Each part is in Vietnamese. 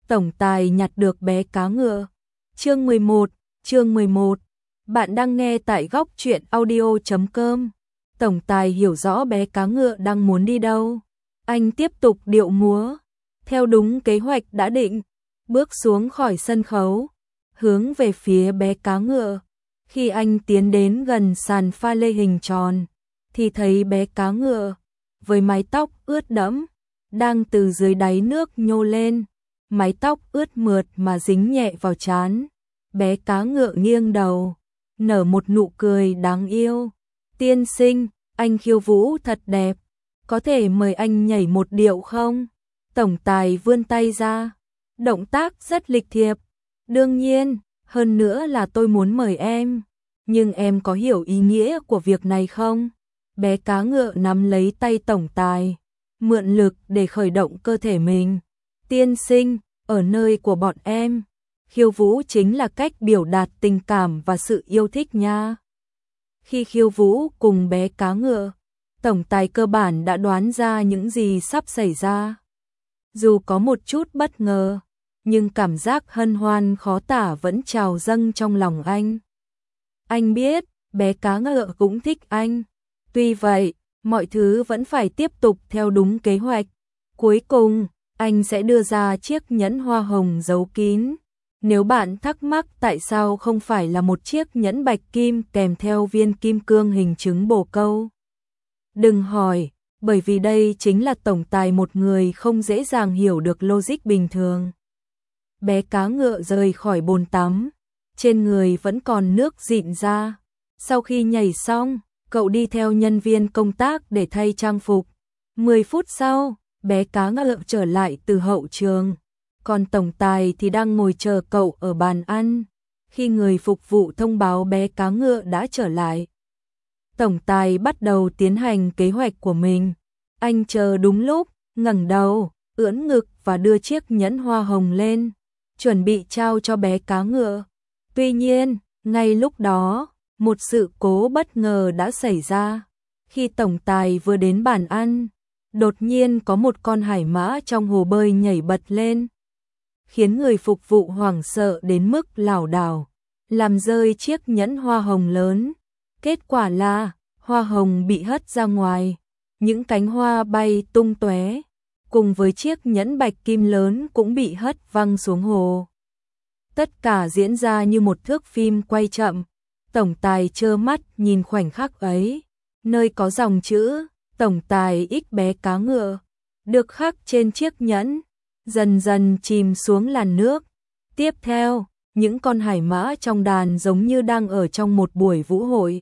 tổng tài nhặt được bé cá ngựa. Chương 11. Bạn đang nghe tại góc truyện audio.com. Tổng tài hiểu rõ bé cá ngựa đang muốn đi đâu. Anh tiếp tục điệu múa, theo đúng kế hoạch đã định, bước xuống khỏi sân khấu, hướng về phía bé cá ngựa. Khi anh tiến đến gần sàn pha lê hình tròn, thì thấy bé cá ngựa, với mái tóc ướt đẫm, đang từ dưới đáy nước nhô lên. Mái tóc ướt mượt mà dính nhẹ vào trán. Bé cá ngựa nghiêng đầu, nở một nụ cười đáng yêu. Tiên sinh, anh khiêu vũ thật đẹp, có thể mời anh nhảy một điệu không? Tổng tài vươn tay ra, động tác rất lịch thiệp. Đương nhiên, hơn nữa là tôi muốn mời em, nhưng em có hiểu ý nghĩa của việc này không? Bé cá ngựa nắm lấy tay tổng tài, mượn lực để khởi động cơ thể mình. Tiên sinh, ở nơi của bọn em, khiêu vũ chính là cách biểu đạt tình cảm và sự yêu thích nha. Khi khiêu vũ cùng bé cá ngựa, tổng tài cơ bản đã đoán ra những gì sắp xảy ra. Dù có một chút bất ngờ, nhưng cảm giác hân hoan khó tả vẫn trào dâng trong lòng anh. Anh biết, bé cá ngựa cũng thích anh. Tuy vậy, mọi thứ vẫn phải tiếp tục theo đúng kế hoạch. Cuối cùng, anh sẽ đưa ra chiếc nhẫn hoa hồng giấu kín. Nếu bạn thắc mắc tại sao không phải là một chiếc nhẫn bạch kim kèm theo viên kim cương hình trứng bồ câu, đừng hỏi, bởi vì đây chính là tổng tài, một người không dễ dàng hiểu được logic bình thường. Bé cá ngựa rời khỏi bồn tắm, trên người vẫn còn nước dịn ra. Sau khi nhảy xong, cậu đi theo nhân viên công tác để thay trang phục. 10 phút sau, bé cá ngựa trở lại từ hậu trường, còn tổng tài thì đang ngồi chờ cậu ở bàn ăn. Khi người phục vụ thông báo bé cá ngựa đã trở lại, tổng tài bắt đầu tiến hành kế hoạch của mình. Anh chờ đúng lúc, ngẩng đầu, ưỡn ngực và đưa chiếc nhẫn hoa hồng lên, chuẩn bị trao cho bé cá ngựa. Tuy nhiên, ngay lúc đó, một sự cố bất ngờ đã xảy ra. Khi tổng tài vừa đến bàn ăn, đột nhiên có một con hải mã trong hồ bơi nhảy bật lên, khiến người phục vụ hoảng sợ đến mức lảo đảo, làm rơi chiếc nhẫn hoa hồng lớn. Kết quả là hoa hồng bị hất ra ngoài, những cánh hoa bay tung tóe, cùng với chiếc nhẫn bạch kim lớn cũng bị hất văng xuống hồ. Tất cả diễn ra như một thước phim quay chậm. Tổng tài trơ mắt nhìn khoảnh khắc ấy, nơi có dòng chữ tổng tài ích bé cá ngựa được khắc trên chiếc nhẫn, dần dần chìm xuống làn nước. Tiếp theo, những con hải mã trong đàn giống như đang ở trong một buổi vũ hội.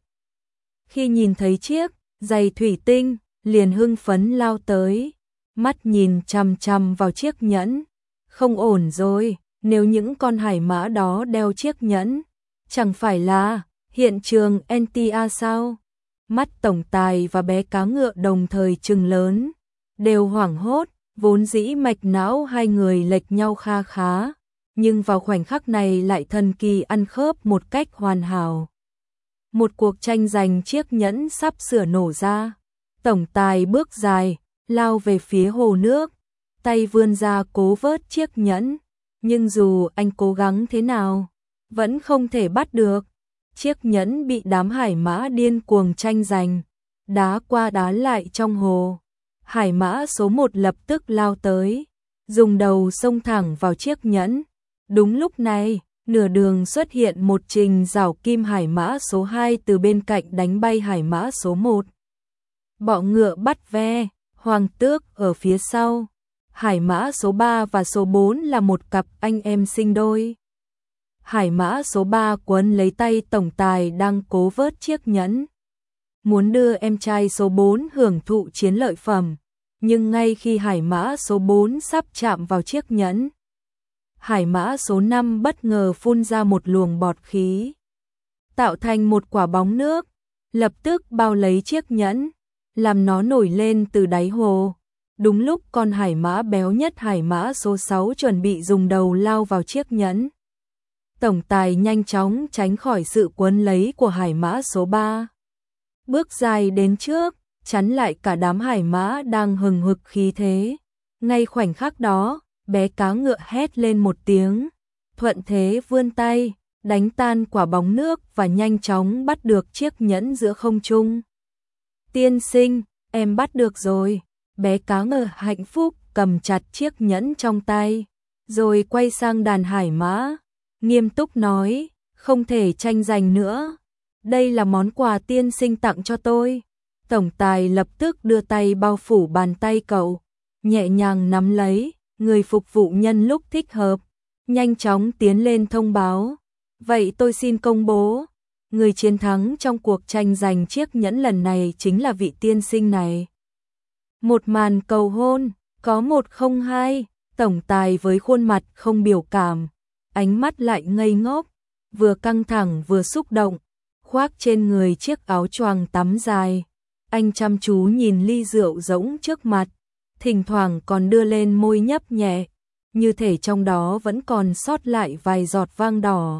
Khi nhìn thấy chiếc giày thủy tinh, liền hưng phấn lao tới, mắt nhìn chằm chằm vào chiếc nhẫn. Không ổn rồi, nếu những con hải mã đó đeo chiếc nhẫn, chẳng phải là hiện trường NTA sao? Mắt tổng tài và bé cá ngựa đồng thời trừng lớn, đều hoảng hốt. Vốn dĩ mạch não hai người lệch nhau kha khá, nhưng vào khoảnh khắc này lại thần kỳ ăn khớp một cách hoàn hảo. Một cuộc tranh giành chiếc nhẫn sắp sửa nổ ra. Tổng tài bước dài, lao về phía hồ nước, tay vươn ra cố vớt chiếc nhẫn, nhưng dù anh cố gắng thế nào, vẫn không thể bắt được. Chiếc nhẫn bị đám hải mã điên cuồng tranh giành, đá qua đá lại trong hồ. Hải mã số 1 lập tức lao tới, dùng đầu xông thẳng vào chiếc nhẫn. Đúng lúc này, nửa đường xuất hiện một trình rào kim hải mã số 2 từ bên cạnh đánh bay hải mã số 1. Bọ ngựa bắt ve, hoàng tước ở phía sau. Hải mã số 3 và số 4 là một cặp anh em sinh đôi. Hải mã số 3 quấn lấy tay tổng tài đang cố vớt chiếc nhẫn, muốn đưa em trai số 4 hưởng thụ chiến lợi phẩm, nhưng ngay khi hải mã số 4 sắp chạm vào chiếc nhẫn, hải mã số 5 bất ngờ phun ra một luồng bọt khí, tạo thành một quả bóng nước, lập tức bao lấy chiếc nhẫn, làm nó nổi lên từ đáy hồ. Đúng lúc con hải mã béo nhất hải mã số 6 chuẩn bị dùng đầu lao vào chiếc nhẫn, tổng tài nhanh chóng tránh khỏi sự quấn lấy của hải mã số 3. Bước dài đến trước, chắn lại cả đám hải mã đang hừng hực khí thế. Ngay khoảnh khắc đó, Bé cá ngựa hét lên một tiếng, thuận thế vươn tay, đánh tan quả bóng nước và nhanh chóng bắt được chiếc nhẫn giữa không trung. Tiên sinh, em bắt được rồi. Bé cá ngựa hạnh phúc cầm chặt chiếc nhẫn trong tay, rồi quay sang đàn hải mã, nghiêm túc nói, không thể tranh giành nữa. Đây là món quà tiên sinh tặng cho tôi. Tổng tài lập tức đưa tay bao phủ bàn tay cậu, nhẹ nhàng nắm lấy, người phục vụ nhân lúc thích hợp, nhanh chóng tiến lên thông báo. Vậy tôi xin công bố, người chiến thắng trong cuộc tranh giành chiếc nhẫn lần này chính là vị tiên sinh này. Một màn cầu hôn, có 102, tổng tài với khuôn mặt không biểu cảm, ánh mắt lại ngây ngốc, vừa căng thẳng vừa xúc động, khoác trên người chiếc áo choàng tắm dài. Anh chăm chú nhìn ly rượu rỗng trước mặt, thỉnh thoảng còn đưa lên môi nhấp nhẹ, như thể trong đó vẫn còn sót lại vài giọt vang đỏ.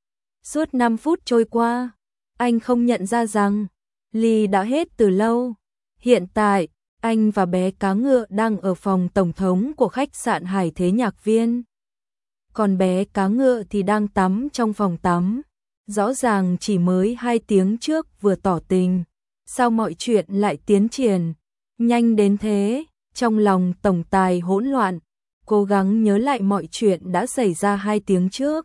Suốt 5 phút trôi qua, anh không nhận ra rằng ly đã hết từ lâu. Hiện tại, anh và bé cá ngựa đang ở phòng tổng thống của khách sạn Hải Thế Nhạc Viên. Còn bé cá ngựa thì đang tắm trong phòng tắm. Rõ ràng chỉ mới 2 tiếng trước vừa tỏ tình, sao mọi chuyện lại tiến triển nhanh đến thế? Trong lòng tổng tài hỗn loạn, cố gắng nhớ lại mọi chuyện đã xảy ra 2 tiếng trước.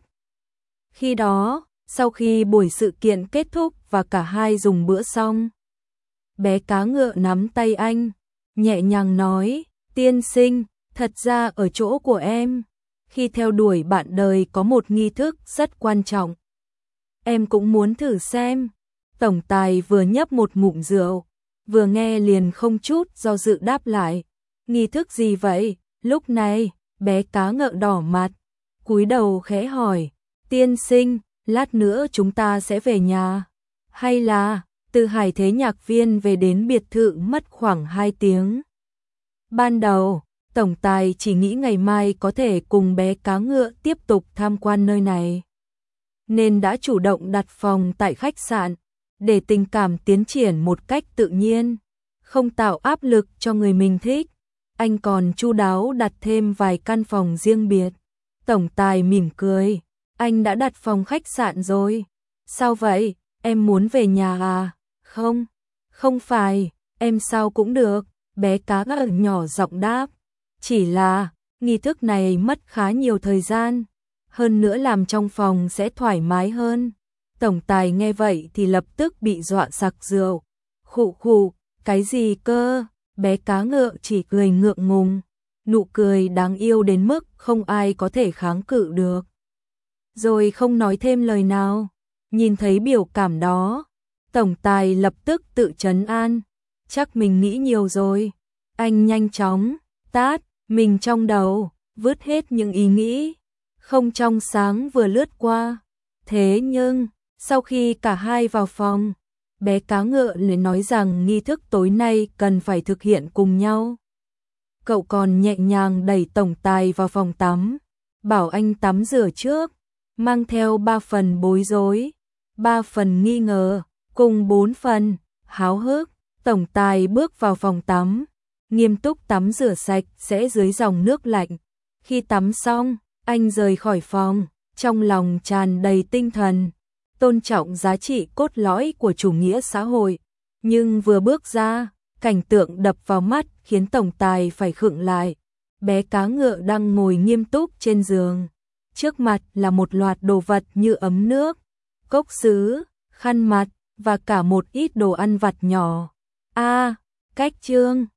Khi đó, sau khi buổi sự kiện kết thúc và cả hai dùng bữa xong, bé cá ngựa nắm tay anh, nhẹ nhàng nói, tiên sinh, thật ra ở chỗ của em, khi theo đuổi bạn đời có một nghi thức rất quan trọng. Em cũng muốn thử xem. Tổng tài vừa nhấp một ngụm rượu, vừa nghe liền không chút do dự đáp lại. Nghi thức gì vậy? Lúc này, bé cá ngựa đỏ mặt, cúi đầu khẽ hỏi, tiên sinh, lát nữa chúng ta sẽ về nhà. Hay là, từ Hải Thế Nhạc Viên về đến biệt thự mất khoảng 2 tiếng. Ban đầu, tổng tài chỉ nghĩ ngày mai có thể cùng bé cá ngựa tiếp tục tham quan nơi này, nên đã chủ động đặt phòng tại khách sạn, để tình cảm tiến triển một cách tự nhiên, không tạo áp lực cho người mình thích. Anh còn chu đáo đặt thêm vài căn phòng riêng biệt. Tổng tài mỉm cười, anh đã đặt phòng khách sạn rồi. Sao vậy, em muốn về nhà à? Không, không phải, em sao cũng được, bé cá ngựa nhỏ giọng đáp. Chỉ là, nghi thức này mất khá nhiều thời gian, hơn nữa làm trong phòng sẽ thoải mái hơn. Tổng tài nghe vậy thì lập tức bị dọa sặc rượu. Khụ khụ, cái gì cơ? Bé cá ngựa chỉ cười ngượng ngùng, nụ cười đáng yêu đến mức không ai có thể kháng cự được. Rồi không nói thêm lời nào. Nhìn thấy biểu cảm đó, tổng tài lập tức tự trấn an, chắc mình nghĩ nhiều rồi. Anh nhanh chóng tát mình trong đầu, vứt hết những ý nghĩ không trong sáng vừa lướt qua. Thế nhưng, sau khi cả hai vào phòng, bé cá ngựa lại nói rằng nghi thức tối nay cần phải thực hiện cùng nhau. Cậu còn nhẹ nhàng đẩy tổng tài vào phòng tắm, bảo anh tắm rửa trước, mang theo 3 phần bối rối, 3 phần nghi ngờ, cùng 4 phần háo hức. Tổng tài bước vào phòng tắm, nghiêm túc tắm rửa sạch sẽ dưới dòng nước lạnh. Khi tắm xong, anh rời khỏi phòng, trong lòng tràn đầy tinh thần, tôn trọng giá trị cốt lõi của chủ nghĩa xã hội. Nhưng vừa bước ra, cảnh tượng đập vào mắt khiến tổng tài phải khựng lại. Bé cá ngựa đang ngồi nghiêm túc trên giường. Trước mặt là một loạt đồ vật như ấm nước, cốc sứ, khăn mặt và cả một ít đồ ăn vặt nhỏ. Cách trương